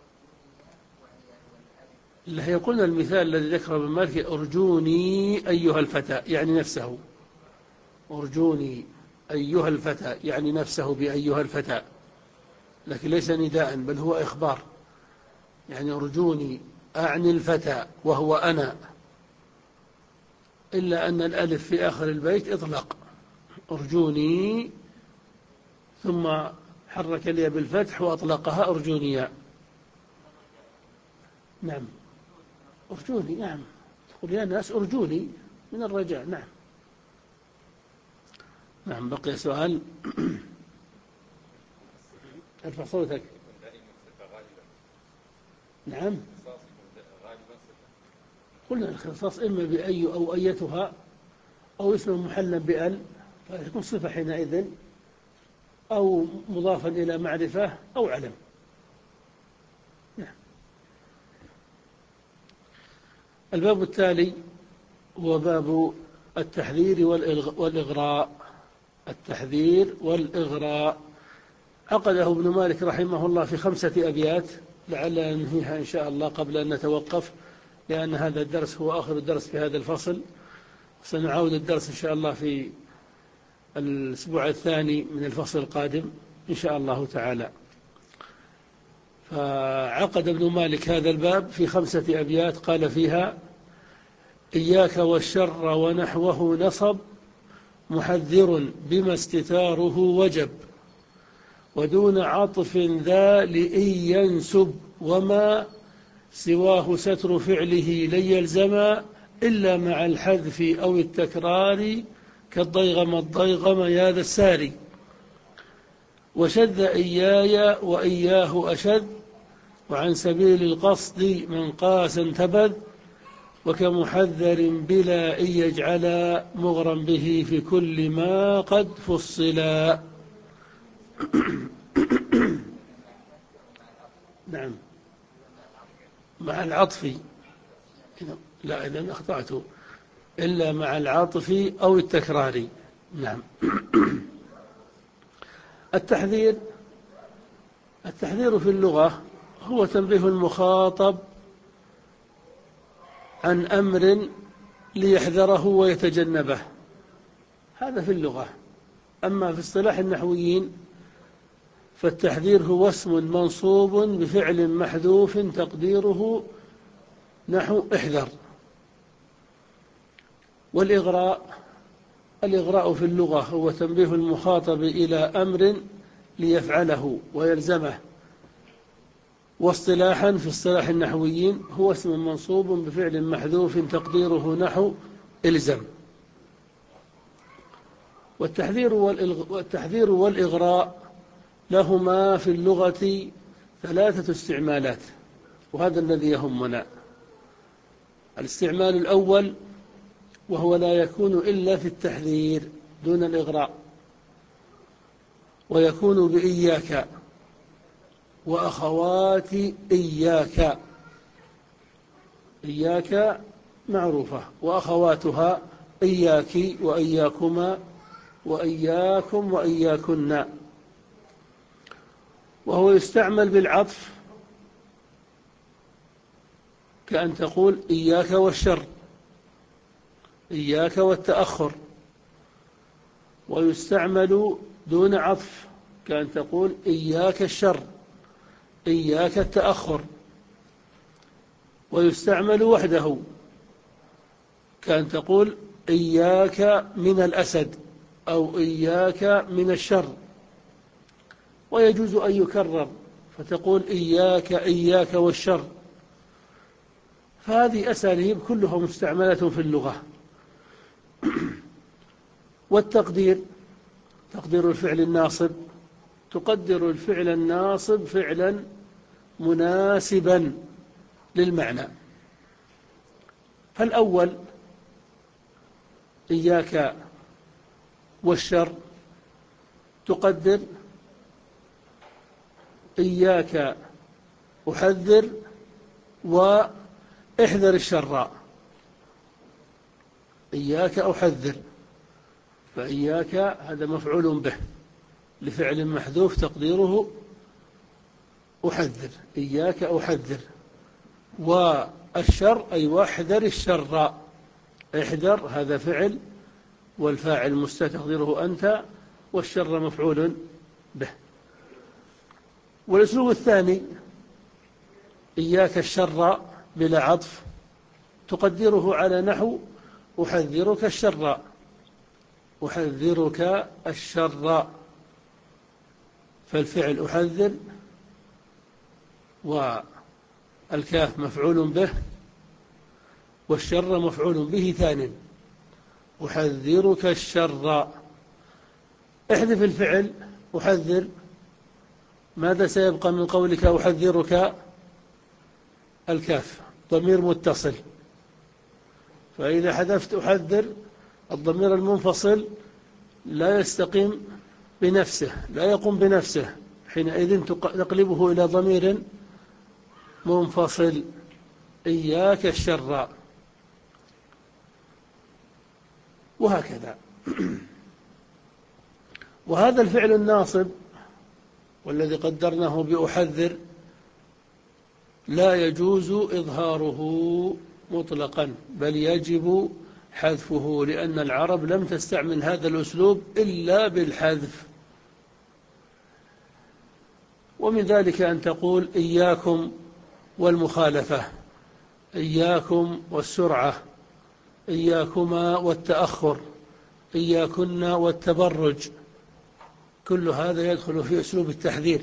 اللي هي قلنا المثال الذي ذكره ابن مالك: أرجوني أيها الفتى، يعني نفسه. أرجوني أيها الفتى يعني نفسه بأيها الفتى، لكن ليس نداء بل هو إخبار. يعني أرجوني أعني الفتى وهو أنا، إلا أن الألف في آخر البيت إطلق. أرجوني ثم حرك لي بالفتح وأطلقها أرجونيا. نعم أرجوني، نعم تقول يا ناس أرجوني من الرجاء. نعم. نعم بقي سؤال. ارفع صوتك. نعم قلنا الاختصاص إما بأي أو أيتها أو اسم محلى بأل، فيكون صفة حينئذ، أو مضافا إلى معرفة أو علم. نعم. الباب التالي هو باب التحذير والإغراء. التحذير والإغراء عقده ابن مالك رحمه الله في خمسة أبيات، لعل ننهيها إن شاء الله قبل أن نتوقف، لأن هذا الدرس هو آخر الدرس في هذا الفصل. سنعود الدرس إن شاء الله في الأسبوع الثاني من الفصل القادم إن شاء الله تعالى. فعقد ابن مالك هذا الباب في خمسة أبيات، قال فيها: إياك والشر ونحوه نصب، محذر بما استتاره وجب، ودون عطف ذا لإن ينسب، وما سواه ستر فعله لن يلزم، إلا مع الحذف أو التكرار، كالضيغم الضيغم يا ذا الساري، وشذ إياي وإياه أشد، وعن سبيل القصد من قاس تبذ، وكمحذر بلا أن يجعل مغرا به في كل ما قد فصلا. نعم مع العطف. لا إذن أخطأت، إلا مع العطف أو التكرار. نعم. التحذير التحذير في اللغة هو تنبيه المخاطب عن أمر ليحذره ويتجنبه، هذا في اللغة. أما في اصطلاح النحويين فالتحذير هو اسم منصوب بفعل محذوف تقديره نحو احذر. والإغراء الإغراء في اللغة هو تنبيه المخاطب إلى أمر ليفعله ويلزمه، واصطلاحا في اصطلاح النحويين هو اسم منصوب بفعل محذوف تقديره نحو الزم. والتحذير والتحذير والإغراء لهما في اللغة ثلاثة استعمالات، وهذا الذي يهمنا. الاستعمال الأول وهو لا يكون إلا في التحذير دون الإغراء، ويكون بإياك وأخوات إياك. إياك معروفة، وأخواتها إياك وإياكما وإياكم وإياكن. وهو يستعمل بالعطف، كأن تقول إياك والشر، إياك والتأخر. ويستعمل دون عطف، كأن تقول إياك الشر، إياك التأخر. ويستعمل وحده، كأن تقول إياك من الأسد أو إياك من الشر. ويجوز أن يكرر، فتقول إياك إياك والشر. فهذه أساليب كلها مستعملة في اللغة. والتقدير تقدير الفعل الناصب، تقدر الفعل الناصب فعلا مناسبا للمعنى. فالأول إياك والشر، تقدر إياك أحذر وإحذر الشر. إياك أحذر، فإياك هذا مفعول به لفعل محذوف تقديره أحذر، إياك أحذر. والشر أي واحذر الشر. احذر هذا فعل والفاعل مستقدره أنت، والشر مفعول به. والأسلوب الثاني إياك الشر بلا عطف، تقدره على نحو أحذرك الشر، أحذرك الشر، فالفعل أحذر والكاف مفعول به والشر مفعول به ثان. أحذرك الشر، احذف الفعل أحذر، ماذا سيبقى من قولك أحذرك؟ الكاف ضمير متصل، فإذا حذفت أحذر الضمير المنفصل لا يستقيم بنفسه، لا يقوم بنفسه، حينئذ تقلبه إلى ضمير منفصل. إياك الشر، وهكذا. وهذا الفعل الناصب والذي قدرناه بأحذر لا يجوز إظهاره مطلقا، بل يجب حذفه، لأن العرب لم تستعمل هذا الأسلوب إلا بالحذف. ومن ذلك أن تقول إياكم والمخالفة، إياكم والسرعة، إياكما والتأخر، إياكن والتبرج، كل هذا يدخل في أسلوب التحذير.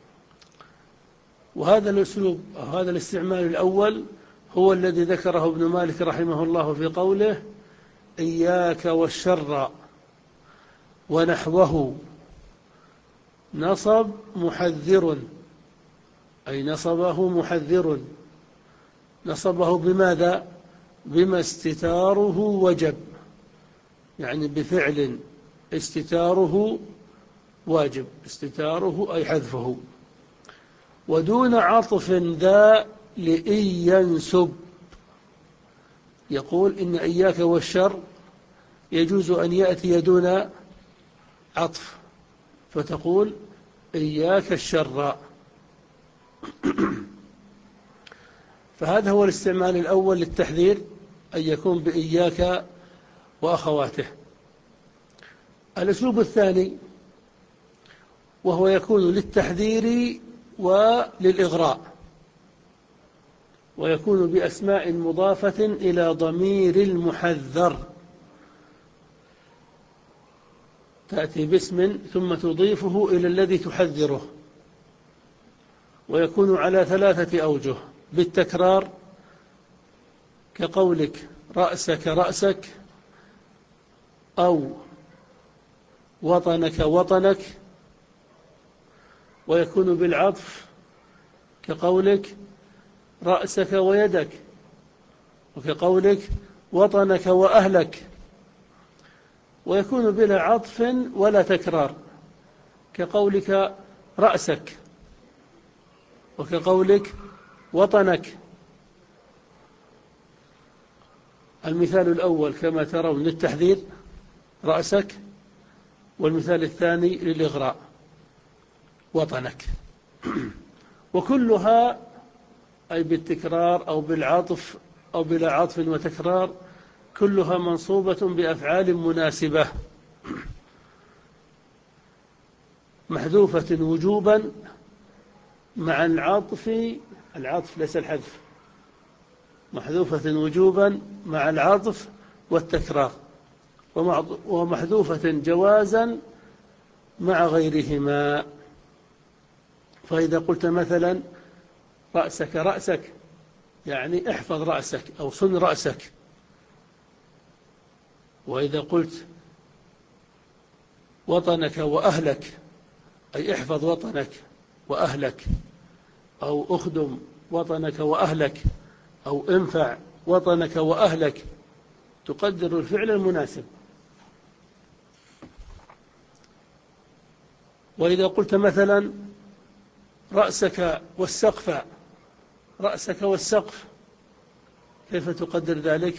وهذا الأسلوب أو هذا الاستعمال الأول هو الذي ذكره ابن مالك رحمه الله في قوله إياك والشر ونحوه نصب محذر، أي نصبه محذر، نصبه بماذا؟ بما استتاره وجب، يعني بفعل استتاره واجب، استتاره أي حذفه، ودون عطف ذا لإن ينسب. يقول إن إياك والشر يجوز أن يأتي دون عطف، فتقول إياك الشر. فهذا هو الاستعمال الأول للتحذير، أن يكون بإياك وأخواته. الأسلوب الثاني وهو يكون للتحذير وللإغراء، ويكون بأسماء مضافة إلى ضمير المحذر، تأتي باسم ثم تضيفه إلى الذي تحذره، ويكون على ثلاثة أوجه: بالتكرار كقولك رأسك رأسك، أو وطنك وطنك، ويكون بالعطف كقولك رأسك ويدك، وكقولك وطنك وأهلك. ويكون بلا عطف ولا تكرار كقولك رأسك، وكقولك وطنك. المثال الأول كما ترون للتحذير رأسك، والمثال الثاني للإغراء وطنك. وكلها أي بالتكرار أو بالعطف أو بلا عطف وتكرار كلها منصوبة بأفعال مناسبة محذوفة وجوبا مع العطف، العطف ليس الحذف، محذوفة وجوبا مع العطف والتكرار، ومحذوفة جوازا مع غيرهما. فإذا قلت مثلا رأسك رأسك يعني احفظ رأسك أو صن رأسك، وإذا قلت وطنك وأهلك أي احفظ وطنك وأهلك، أو أخدم وطنك وأهلك، أو انفع وطنك وأهلك، تقدر الفعل المناسب. وإذا قلت مثلا رأسك والسقف، رأسك والسقف، كيف تقدر ذلك؟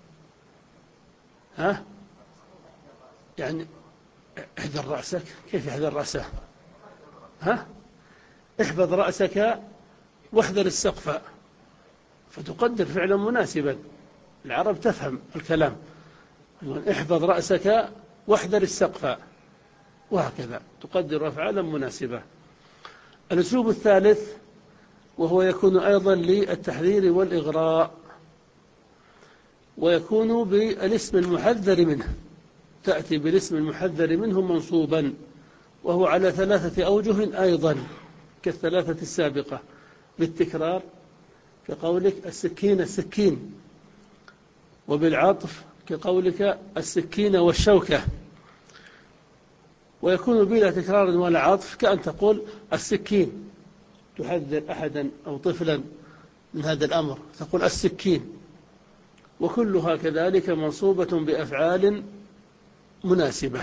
ها؟ يعني احذر رأسك، كيف يحذر رأسه؟ ها؟ احفظ رأسك واحذر السقف، فتقدر فعلا مناسبا. العرب تفهم الكلام، احفظ رأسك واحذر السقف، وهكذا تقدر أفعالا مناسبة. الأسلوب الثالث وهو يكون أيضا للتحذير والإغراء، ويكون بالاسم المحذر منه، تأتي بالاسم المحذر منه منصوبا، وهو على ثلاثة أوجه أيضا كالثلاثة السابقة، بالتكرار كقولك السكين السكين، وبالعطف كقولك السكين والشوكة، ويكون بلا تكرار ولا عطف كأن تقول السكين، تحذر أحدا أو طفلا من هذا الأمر تقول السكين. وكلها كذلك منصوبة بأفعال مناسبة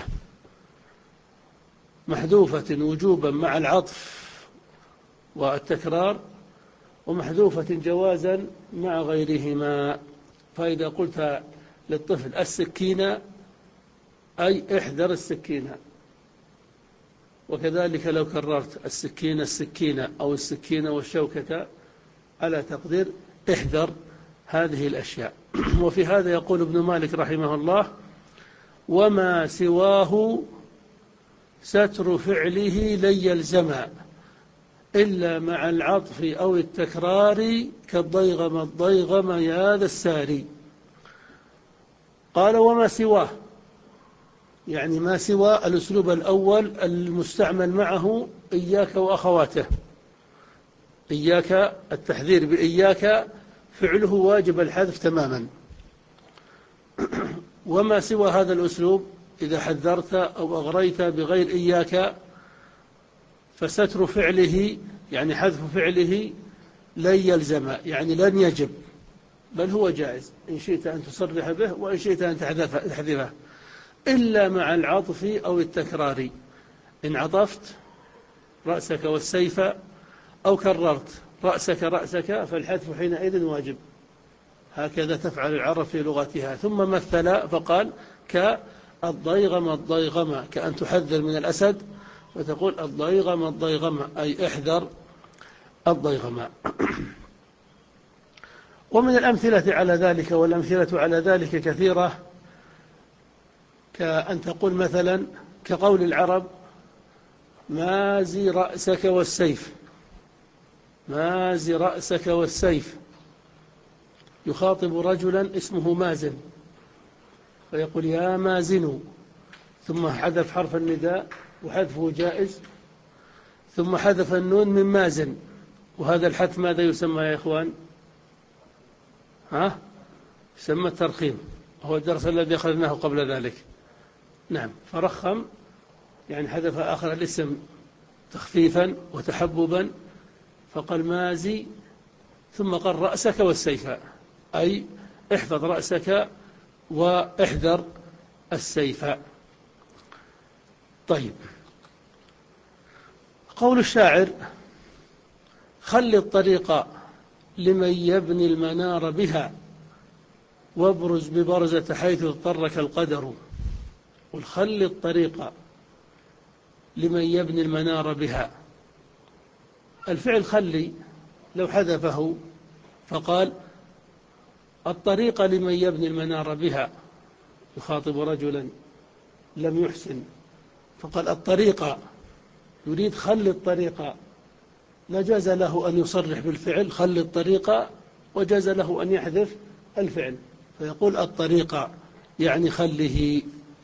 محذوفة وجوبا مع العطف والتكرار، ومحذوفة جوازا مع غيرهما. فإذا قلت للطفل السكينة أي احذر السكينة، وكذلك لو كررت السكينة السكينة أو السكينة والشوكة على تقدير احذر هذه الأشياء. وفي هذا يقول ابن مالك رحمه الله: وما سواه ستر فعله لن يلزم إلا مع العطف أو التكرار كالضيغم الضيغم يا ذا الساري. قال وما سواه، يعني ما سوى الأسلوب الأول المستعمل معه إياك وأخواته. إياك التحذير بإياك فعله واجب الحذف تماما. وما سوى هذا الأسلوب إذا حذرت أو أغريت بغير إياك فستر فعله يعني حذف فعله لن يلزم، يعني لن يجب، بل هو جائز إن شئت أن تصرح به وإن شئت أن تحذفه، إلا مع العطف أو التكرار. إن عطفت رأسك والسيف أو كررت رأسك رأسك فالحذف حينئذ واجب. هكذا تفعل العرب في لغتها. ثم مثل فقال كالضيغم الضيغم، كأن تحذر من الأسد فتقول الضيغم الضيغم أي احذر الضيغم. ومن الأمثلة على ذلك، والأمثلة على ذلك كثيرة، كأن تقول مثلا كقول العرب مازي رأسك والسيف، مازي رأسك والسيف، يخاطب رجلا اسمه مازن فيقول يا مازن، ثم حذف حرف النداء وحذفه جائز، ثم حذف النون من مازن، وهذا الحذف ماذا يسمى يا إخوان؟ ها؟ يسمى الترخيم، هو الدرس الذي أخذناه قبل ذلك. نعم، فرخم يعني حذف آخر الاسم تخفيفا وتحببا، فقال مازي ثم قال رأسك والسيف، أي احفظ رأسك واحذر السيف. طيب، قول الشاعر خل الطريق لمن يبني المنار بها وابرز ببرزة حيث اضطرك القدر. والخل الطريق لمن يبني المنار بها، الفعل خلي لو حذفه فقال الطريق لمن يبني المنار بها، يخاطب رجلا لم يحسن فقال الطريق، يريد خل الطريق، لجاز له أن يصرح بالفعل خل الطريق، وجاز له أن يحذف الفعل فيقول الطريق يعني خله،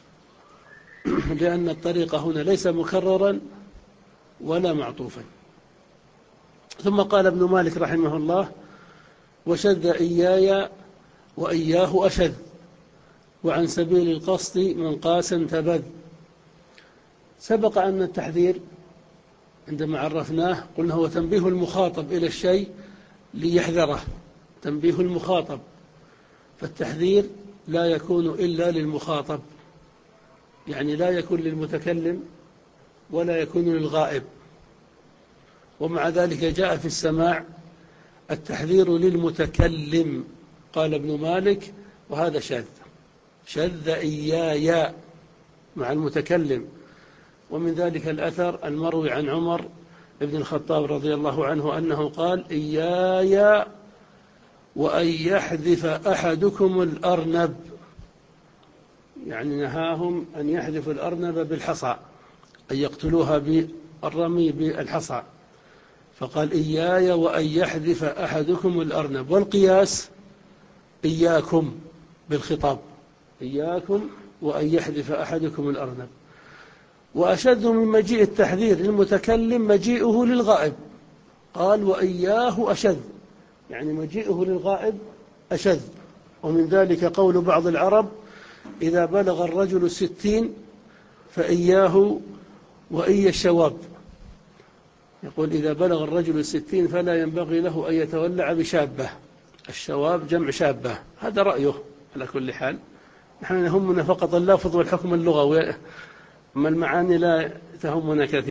لأن الطريق هنا ليس مكررا ولا معطوفا. ثم قال ابن مالك رحمه الله وشذ إياي وإياه أشذ وعن سبيل القصد من قاس تبذ. سبق أن التحذير عندما عرفناه قلنا هو تنبيه المخاطب إلى الشيء ليحذره، تنبيه المخاطب، فالتحذير لا يكون إلا للمخاطب، يعني لا يكون للمتكلم ولا يكون للغائب. ومع ذلك جاء في السماع التحذير للمتكلم، قال ابن مالك وهذا شاذ، شذ إيايا مع المتكلم. ومن ذلك الأثر المروي عن عمر بن الخطاب رضي الله عنه أنه قال إيايا وأن يحذف أحدكم الأرنب، يعني نهاهم أن يحذف الأرنب بالحصى، أن يقتلوها بالرمي بالحصى، فقال إياي وأن يحذف أحدكم الأرنب. والقياس إياكم بالخطاب، إياكم وأن يحذف أحدكم الأرنب. وأشد من مجيء التحذير للمتكلم مجيئه للغائب، قال وإياه أشد، يعني مجيئه للغائب أشد. ومن ذلك قول بعض العرب إذا بلغ الرجل الستين فإياه وإي الشواب، يقول إذا بلغ الرجل الستين فلا ينبغي له أن يتولع بشابة، الشواب جمع شابة، هذا رأيه. على كل حال نحن يهمنا فقط اللفظ والحكم اللغوي، أما المعاني لا تهمنا كثيرا.